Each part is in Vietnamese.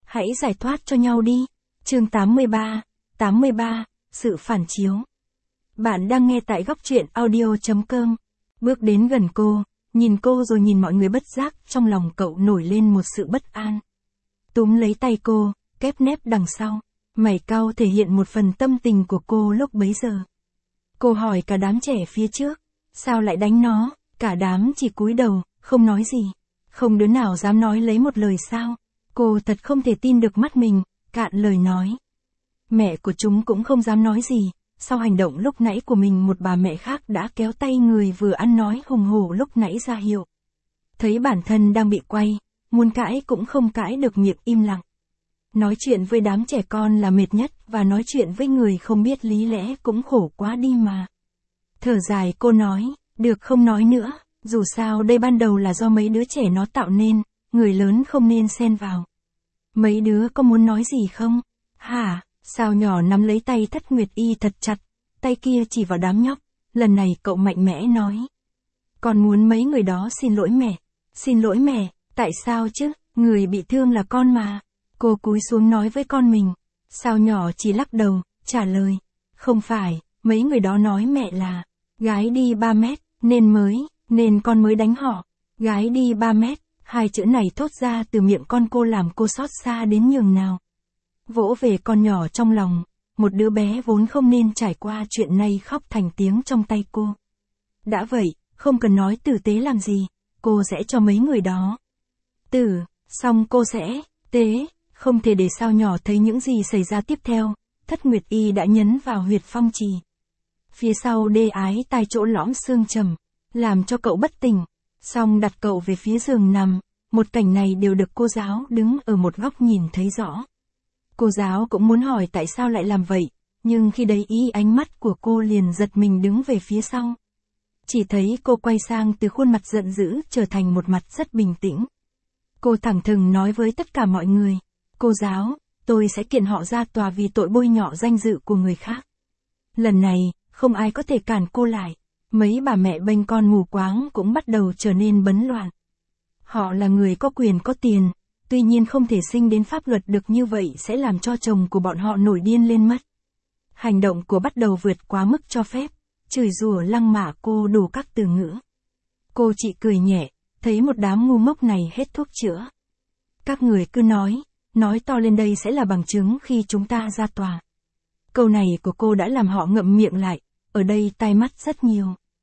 Hãy giải thoát cho nhau đi. Chương 83, sự phản chiếu. Bạn đang nghe tại góc truyện audio.com. Bước đến gần cô, nhìn cô rồi nhìn mọi người, bất giác trong lòng cậu nổi lên một sự bất an. Túm lấy tay cô, kép nép đằng sau, mày cau thể hiện một phần tâm tình của cô lúc bấy giờ. Cô hỏi cả đám trẻ phía trước, sao lại đánh nó? Cả đám chỉ cúi đầu, không nói gì. Không đứa nào dám nói lấy một lời sao. Cô thật không thể tin được mắt mình, cạn lời nói. Mẹ của chúng cũng không dám nói gì. Sau hành động lúc nãy của mình, một bà mẹ khác đã kéo tay người vừa ăn nói hùng hổ lúc nãy ra hiệu. Thấy bản thân đang bị quay, muốn cãi cũng không cãi được, miệng im lặng. Nói chuyện với đám trẻ con là mệt nhất, và nói chuyện với người không biết lý lẽ cũng khổ quá đi mà. Thở dài cô nói, được không nói nữa, dù sao đây ban đầu là do mấy đứa trẻ nó tạo nên, người lớn không nên xen vào. Mấy đứa có muốn nói gì không? Hả? Sao nhỏ nắm lấy tay Thất Nguyệt Y thật chặt, tay kia chỉ vào đám nhóc, lần này cậu mạnh mẽ nói. Con muốn mấy người đó xin lỗi mẹ. Xin lỗi mẹ, tại sao chứ, người bị thương là con mà. Cô cúi xuống nói với con mình. Sao nhỏ chỉ lắc đầu, trả lời. Không phải, mấy người đó nói mẹ là gái đi 3 mét, nên con mới đánh họ. Gái đi 3 mét, hai chữ này thốt ra từ miệng con cô làm cô xót xa đến nhường nào. Vỗ về con nhỏ trong lòng, một đứa bé vốn không nên trải qua chuyện này khóc thành tiếng trong tay cô. Đã vậy, không cần nói tử tế làm gì, cô sẽ cho mấy người đó xong cô sẽ không thể để Sao nhỏ thấy những gì xảy ra tiếp theo. Thất Nguyệt Y đã nhấn vào huyệt phong trì. Phía sau đê ái tai chỗ lõm xương trầm, làm cho cậu bất tỉnh, xong đặt cậu về phía giường nằm. Một cảnh này đều được cô giáo đứng ở một góc nhìn thấy rõ. Cô giáo cũng muốn hỏi tại sao lại làm vậy, nhưng khi đấy ánh mắt của cô liền giật mình đứng về phía sau. Chỉ thấy cô quay sang từ khuôn mặt giận dữ trở thành một mặt rất bình tĩnh. Cô thẳng thừng nói với tất cả mọi người, cô giáo, tôi sẽ kiện họ ra tòa vì tội bôi nhọ danh dự của người khác. Lần này, không ai có thể cản cô lại. Mấy bà mẹ bênh con mù quáng cũng bắt đầu trở nên bấn loạn. Họ là người có quyền có tiền, tuy nhiên không thể sinh đến pháp luật được, như vậy sẽ làm cho chồng của bọn họ nổi điên lên mất. Hành động của bắt đầu vượt quá mức cho phép, chửi rủa lăng mạ cô đủ các từ ngữ. Cô chỉ cười nhẹ, thấy một đám ngu ngốc này hết thuốc chữa. Các người cứ nói to lên, đây sẽ là bằng chứng khi chúng ta ra tòa. Câu này của cô đã làm họ ngậm miệng lại, ở đây tai mắt rất nhiều.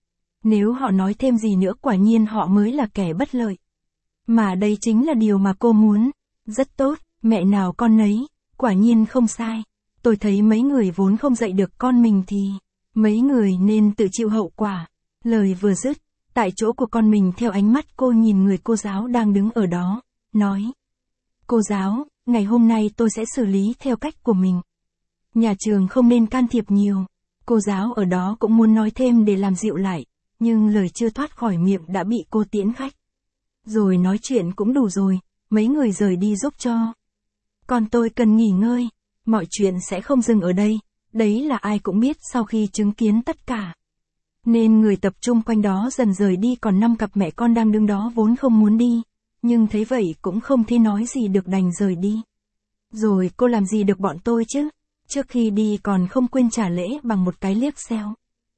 Nếu họ nói thêm gì nữa quả nhiên họ mới là kẻ bất lợi. Mà đây chính là điều mà cô muốn. Rất tốt, mẹ nào con nấy, quả nhiên không sai. Tôi thấy mấy người vốn không dạy được con mình thì mấy người nên tự chịu hậu quả. Lời vừa dứt, tại chỗ của con mình theo ánh mắt cô nhìn người cô giáo đang đứng ở đó, nói. Cô giáo, ngày hôm nay tôi sẽ xử lý theo cách của mình. Nhà trường không nên can thiệp nhiều. Cô giáo ở đó cũng muốn nói thêm để làm dịu lại, nhưng lời chưa thoát khỏi miệng đã bị cô tiễn khách. Rồi nói chuyện cũng đủ rồi, mấy người rời đi giúp cho. Còn tôi cần nghỉ ngơi, mọi chuyện sẽ không dừng ở đây, đấy là ai cũng biết sau khi chứng kiến tất cả. Nên người tập trung quanh đó dần rời đi, còn 5 cặp mẹ con đang đứng đó vốn không muốn đi, nhưng thấy vậy cũng không thể nói gì được đành rời đi. Rồi cô làm gì được bọn tôi chứ, trước khi đi còn không quên trả lễ bằng một cái liếc xéo.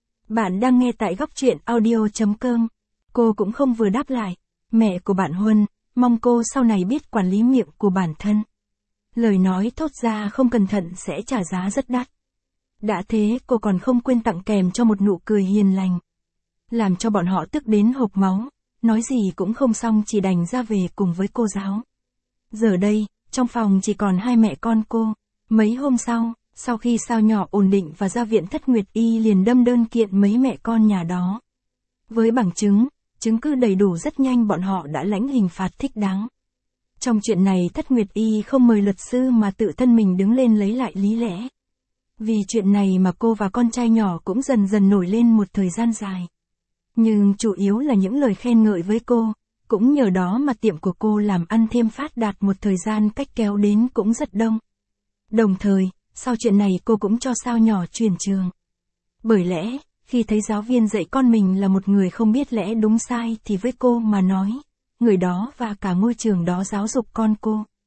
Bạn đang nghe tại góc truyện audio.com, cô cũng không vừa đáp lại. Mẹ của bạn Huân, mong cô sau này biết quản lý miệng của bản thân. Lời nói thốt ra không cẩn thận sẽ trả giá rất đắt. Đã thế cô còn không quên tặng kèm cho một nụ cười hiền lành. Làm cho bọn họ tức đến hộc máu, nói gì cũng không xong chỉ đành ra về cùng với cô giáo. Giờ đây, trong phòng chỉ còn hai mẹ con cô. Mấy hôm sau khi Sao nhỏ ổn định và ra viện, Thất Nguyệt Y liền đâm đơn kiện mấy mẹ con nhà đó. Với bằng chứng cứ đầy đủ, rất nhanh bọn họ đã lãnh hình phạt thích đáng. Trong chuyện này Thất Nguyệt Y không mời luật sư mà tự thân mình đứng lên lấy lại lý lẽ. Vì chuyện này mà cô và con trai nhỏ cũng dần dần nổi lên một thời gian dài. Nhưng chủ yếu là những lời khen ngợi với cô, cũng nhờ đó mà tiệm của cô làm ăn thêm phát đạt, một thời gian cách kéo đến cũng rất đông. Đồng thời, sau chuyện này cô cũng cho Sao nhỏ chuyển trường. Bởi lẽ, khi thấy giáo viên dạy con mình là một người không biết lẽ đúng sai thì với cô mà nói, người đó và cả ngôi trường đó giáo dục con cô.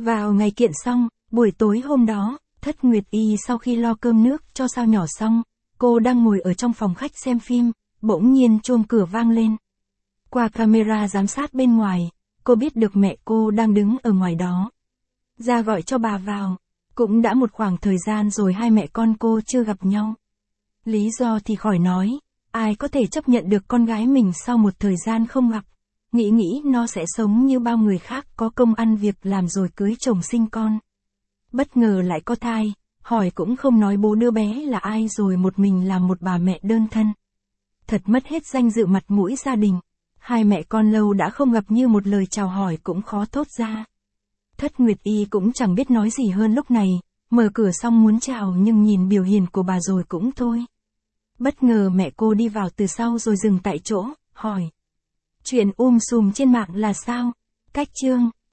Vào ngày kiện xong, buổi tối hôm đó, Thất Nguyệt Y sau khi lo cơm nước cho sao nhỏ xong, cô đang ngồi ở trong phòng khách xem phim, bỗng nhiên chuông cửa vang lên. Qua camera giám sát bên ngoài, cô biết được mẹ cô đang đứng ở ngoài đó. Ra gọi cho bà vào. Cũng đã một khoảng thời gian rồi hai mẹ con cô chưa gặp nhau. Lý do thì khỏi nói, ai có thể chấp nhận được con gái mình sau một thời gian không gặp. Nghĩ nó sẽ sống như bao người khác, có công ăn việc làm rồi cưới chồng sinh con. Bất ngờ lại có thai, hỏi cũng không nói bố đứa bé là ai rồi một mình làm một bà mẹ đơn thân. Thật mất hết danh dự mặt mũi gia đình. Hai mẹ con lâu đã không gặp, như một lời chào hỏi cũng khó thốt ra. Thất Nguyệt Y cũng chẳng biết nói gì hơn lúc này, mở cửa xong muốn chào nhưng nhìn biểu hiện của bà rồi cũng thôi. Bất ngờ mẹ cô đi vào từ sau rồi dừng tại chỗ, hỏi. Chuyện sùm trên mạng là sao? Cách chương